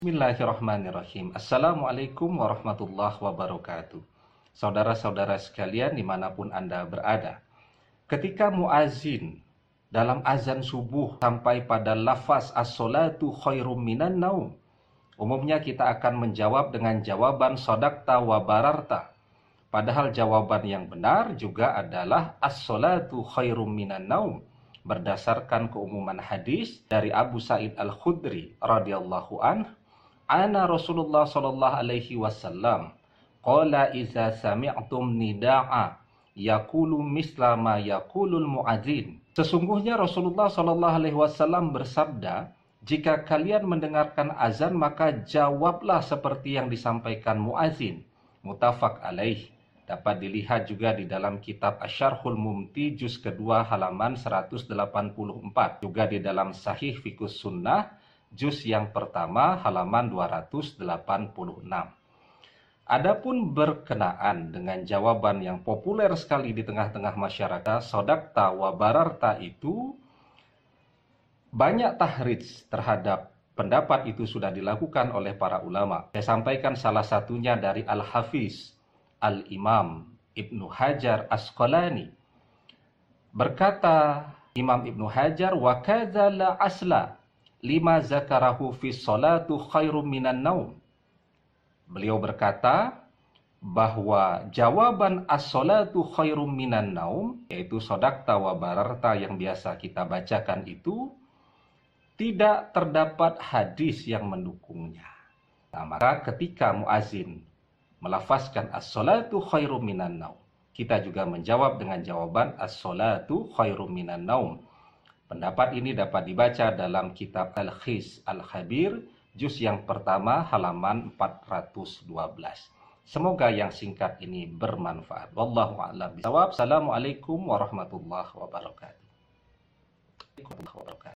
Bismillahirrahmanirrahim. Assalamualaikum warahmatullahi wabarakatuh. Saudara-saudara sekalian dimanapun Anda berada. Ketika muazin dalam azan subuh sampai pada lafaz as-salatu khairum minan naum, umumnya kita akan menjawab dengan jawaban shadaqta wa bararta. Padahal jawaban yang benar juga adalah as-salatu khairum minan naum, berdasarkan keumuman hadis dari Abu Sa'id Al-Khudri radhiyallahu anhu, Ana Rasulullah sallallahu alaihi wasallam qala iza sami'tum nida'a yaqulu misla ma yaqulul muadzin. Sesungguhnya Rasulullah sallallahu alaihi wasallam bersabda, jika kalian mendengarkan azan maka jawablah seperti yang disampaikan muadzin. Muttafaq alaih. Dapat dilihat juga di dalam kitab Asy-Syarhul Mumti juz kedua halaman 184. Juga di dalam Sahih Fiqhus Sunnah juz yang pertama halaman 286. Adapun berkenaan dengan jawaban yang populer sekali di tengah-tengah masyarakat, shadaqta wa bararta, itu banyak tahrij terhadap pendapat itu sudah dilakukan oleh para ulama. Saya sampaikan salah satunya dari Al-Hafiz Al-Imam Ibnu Hajar Asqalani. Berkata Imam Ibnu Hajar, wa kadza la asla lima zakarahu fi salatu khairum minan naum. Beliau berkata bahwa jawaban as-salatu khairum minan naum, yaitu shadaqta wa bararta yang biasa kita bacakan itu, tidak terdapat hadis yang mendukungnya. Nah, maka ketika muazin melafazkan as-salatu khairum minan naum, kita juga menjawab dengan jawaban as-salatu khairum minan naum. Pendapat ini dapat dibaca dalam kitab Talkhis Al-Khabir, juz yang pertama halaman 412. Semoga yang singkat ini bermanfaat. Wallahu a'lam bishawab. Assalamualaikum warahmatullahi wabarakatuh.